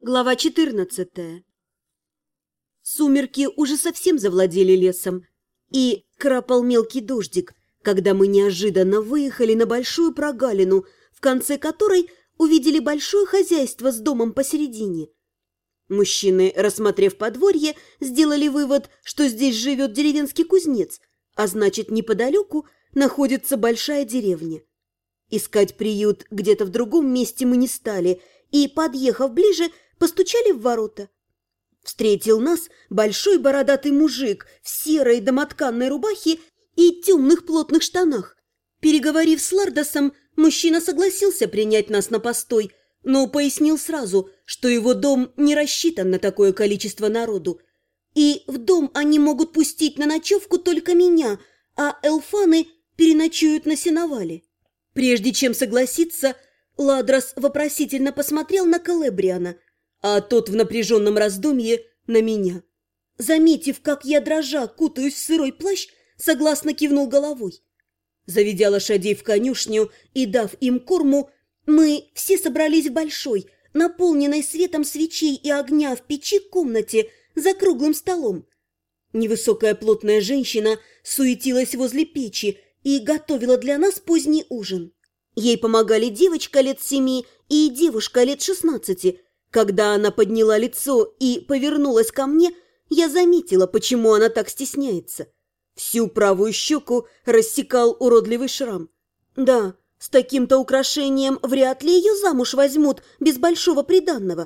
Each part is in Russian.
Глава 14. Сумерки уже совсем завладели лесом, и крапал мелкий дождик, когда мы неожиданно выехали на большую прогалину, в конце которой увидели большое хозяйство с домом посередине. Мужчины, рассмотрев подворье, сделали вывод, что здесь живет деревенский кузнец, а значит, неподалеку находится большая деревня. Искать приют где-то в другом месте мы не стали, и, подъехав ближе, постучали в ворота. Встретил нас большой бородатый мужик в серой домотканной рубахе и темных плотных штанах. Переговорив с Лардосом, мужчина согласился принять нас на постой, но пояснил сразу, что его дом не рассчитан на такое количество народу, и в дом они могут пустить на ночевку только меня, а эльфаны переночуют на сеновале. Прежде чем согласиться, Ладрос вопросительно посмотрел на Келебриана, а тот в напряженном раздумье на меня. Заметив, как я дрожа кутаюсь в сырой плащ, согласно кивнул головой. Заведя лошадей в конюшню и дав им корму, мы все собрались в большой, наполненной светом свечей и огня в печи комнате за круглым столом. Невысокая плотная женщина суетилась возле печи и готовила для нас поздний ужин. Ей помогали девочка лет 7 и девушка лет 16. Когда она подняла лицо и повернулась ко мне, я заметила, почему она так стесняется. Всю правую щеку рассекал уродливый шрам. Да, с таким-то украшением вряд ли ее замуж возьмут без большого приданного.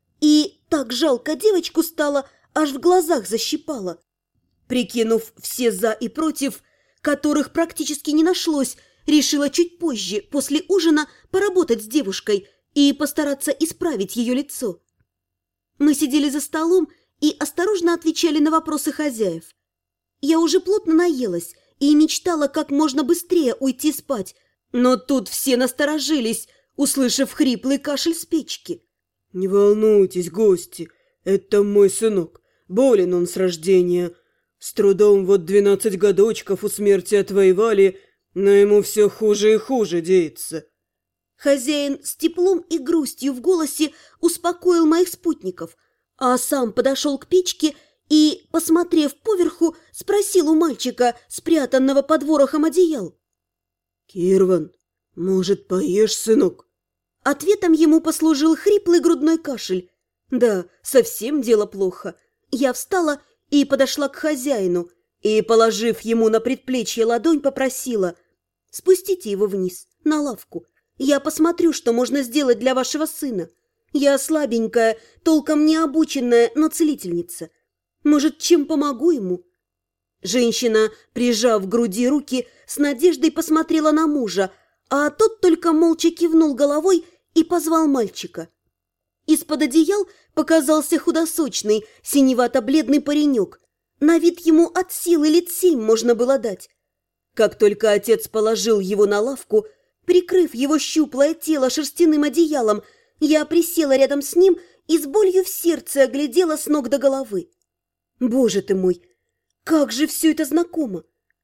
И так жалко девочку стало, аж в глазах защипало. Прикинув все «за» и «против», которых практически не нашлось, решила чуть позже, после ужина, поработать с девушкой и постараться исправить ее лицо. Мы сидели за столом и осторожно отвечали на вопросы хозяев. Я уже плотно наелась и мечтала как можно быстрее уйти спать, но тут все насторожились, услышав хриплый кашель с печки. «Не волнуйтесь, гости, это мой сынок, болен он с рождения. С трудом вот 12 годочков у смерти отвоевали, но ему все хуже и хуже деется». Хозяин с теплом и грустью в голосе успокоил моих спутников, а сам подошел к печке и, посмотрев поверху, спросил у мальчика, спрятанного под ворохом одеял. «Кирван, может, поешь, сынок?» Ответом ему послужил хриплый грудной кашель. Да, совсем дело плохо. Я встала и подошла к хозяину и, положив ему на предплечье ладонь, попросила: «Спустите его вниз, на лавку. Я посмотрю, что можно сделать для вашего сына. Я слабенькая, толком не обученная, но целительница. Может, чем помогу ему?» Женщина, прижав к груди руки, с надеждой посмотрела на мужа, а тот только молча кивнул головой и позвал мальчика. Из-под одеял показался худосочный, синевато-бледный паренек. На вид ему от силы лет 7 можно было дать. Как только отец положил его на лавку, прикрыв его щуплое тело шерстяным одеялом, я присела рядом с ним и с болью в сердце оглядела с ног до головы. Боже ты мой, как же все это знакомо!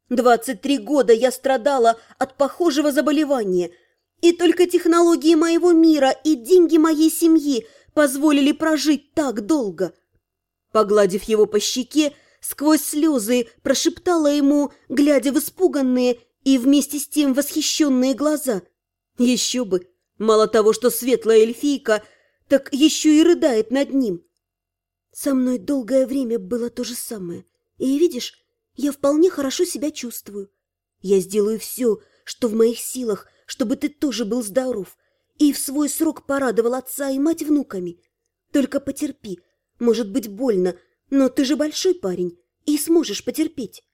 23 года я страдала от похожего заболевания, и только технологии моего мира и деньги моей семьи позволили прожить так долго. Погладив его по щеке, сквозь слезы прошептала ему, глядя в испуганные и вместе с тем восхищенные глаза. Еще бы! Мало того, что светлая эльфийка, так еще и рыдает над ним. Со мной долгое время было то же самое. И видишь, я вполне хорошо себя чувствую. Я сделаю все, что в моих силах, чтобы ты тоже был здоров и в свой срок порадовал отца и мать внуками. Только потерпи, может быть больно, но ты же большой парень и сможешь потерпеть.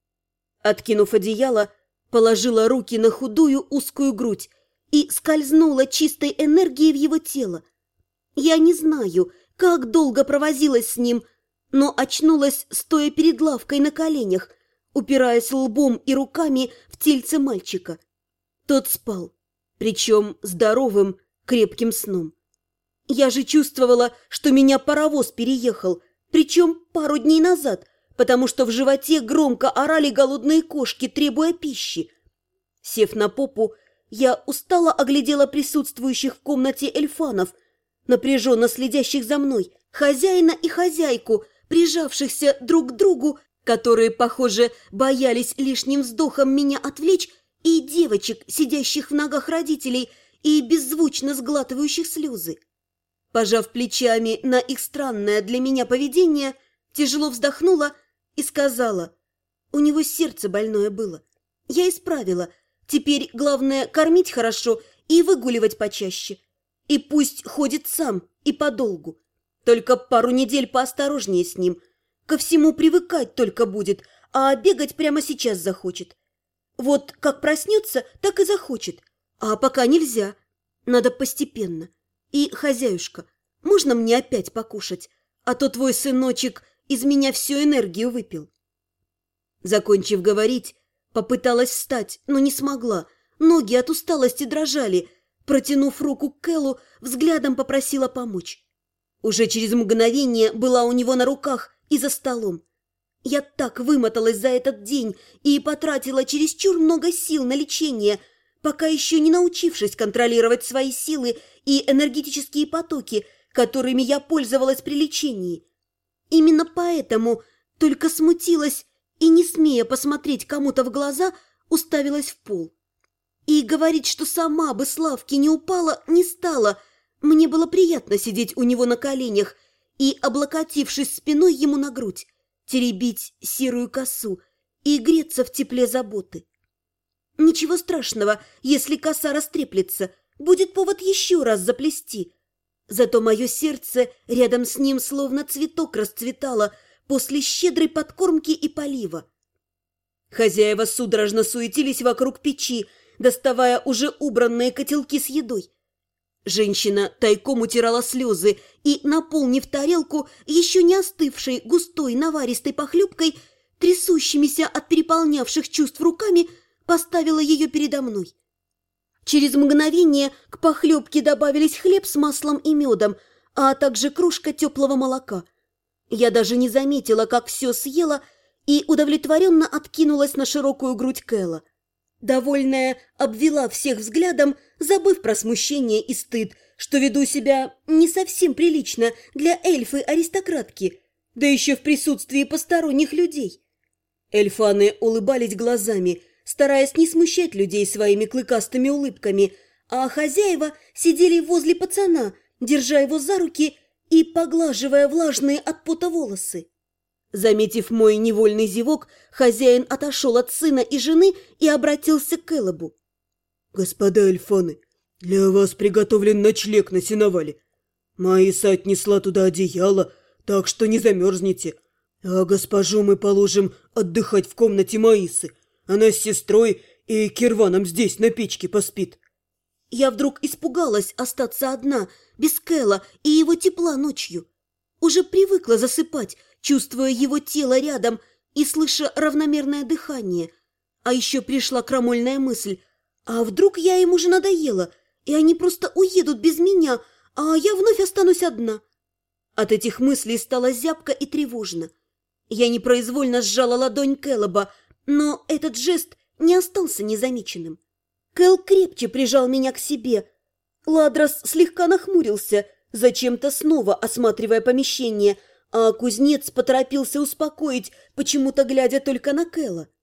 Откинув одеяло, положила руки на худую узкую грудь и скользнула чистой энергией в его тело. Я не знаю, как долго провозилась с ним, но очнулась, стоя перед лавкой на коленях, упираясь лбом и руками в тельце мальчика. Тот спал, причем здоровым, крепким сном. Я же чувствовала, что меня паровоз переехал, причем пару дней назад, потому что в животе громко орали голодные кошки, требуя пищи. Сев на попу, я устало оглядела присутствующих в комнате эльфанов. напряженно следящих за мной, хозяина и хозяйку, прижавшихся друг к другу, которые, похоже, боялись лишним вздохом меня отвлечь, и девочек, сидящих в ногах родителей и беззвучно сглатывающих слезы. Пожав плечами на их странное для меня поведение, тяжело вздохнула и сказала: «У него сердце больное было. Я исправила. Теперь главное кормить хорошо и выгуливать почаще. И пусть ходит сам и подолгу. Только пару недель поосторожнее с ним. Ко всему привыкать только будет, а бегать прямо сейчас захочет. Вот как проснется, так и захочет. А пока нельзя. Надо постепенно. И, хозяюшка, можно мне опять покушать? А то твой сыночек из меня всю энергию выпил». Закончив говорить, попыталась встать, но не смогла. Ноги от усталости дрожали. Протянув руку к Кэллу, взглядом попросила помочь. Уже через мгновение была у него на руках и за столом. Я так вымоталась за этот день и потратила чересчур много сил на лечение, пока еще не научившись контролировать свои силы и энергетические потоки, которыми я пользовалась при лечении. Именно поэтому только смутилась и, не смея посмотреть кому-то в глаза, уставилась в пол. И говорить, что сама бы с лавки не упала, не стала. Мне было приятно сидеть у него на коленях и, облокотившись спиной ему на грудь, теребить серую косу и греться в тепле заботы. Ничего страшного, если коса растреплется, будет повод еще раз заплести. Зато мое сердце рядом с ним словно цветок расцветало после щедрой подкормки и полива. Хозяева судорожно суетились вокруг печи, доставая уже убранные котелки с едой. Женщина тайком утирала слезы и, наполнив тарелку еще не остывшей густой наваристой похлебкой, трясущимися от переполнявших чувств руками, поставила ее передо мной. Через мгновение к похлебке добавились хлеб с маслом и медом, а также кружка теплого молока. Я даже не заметила, как все съела, и удовлетворенно откинулась на широкую грудь Кэлла. Довольная, обвела всех взглядом, забыв про смущение и стыд, что веду себя не совсем прилично для эльфы-аристократки, да еще в присутствии посторонних людей. Эльфаны улыбались глазами, стараясь не смущать людей своими клыкастыми улыбками, а хозяева сидели возле пацана, держа его за руки и поглаживая влажные от пота волосы. Заметив мой невольный зевок, хозяин отошел от сына и жены и обратился к Кэллобу. «Господа эльфаны, для вас приготовлен ночлег на сеновале. Маиса отнесла туда одеяло, так что не замерзнете. А госпожу мы положим отдыхать в комнате Маисы. Она с сестрой и Кирваном здесь на печке поспит». Я вдруг испугалась остаться одна, без Кэлла и его тепла ночью. Уже привыкла засыпать, чувствуя его тело рядом и слыша равномерное дыхание. А еще пришла крамольная мысль: а вдруг я им уже надоела, и они просто уедут без меня, а я вновь останусь одна? От этих мыслей стало зябко и тревожно. Я непроизвольно сжала ладонь Кэллоба, но этот жест не остался незамеченным. Кэл крепче прижал меня к себе. Ладрос слегка нахмурился, зачем-то снова осматривая помещение, а кузнец поторопился успокоить, почему-то глядя только на Кэлла.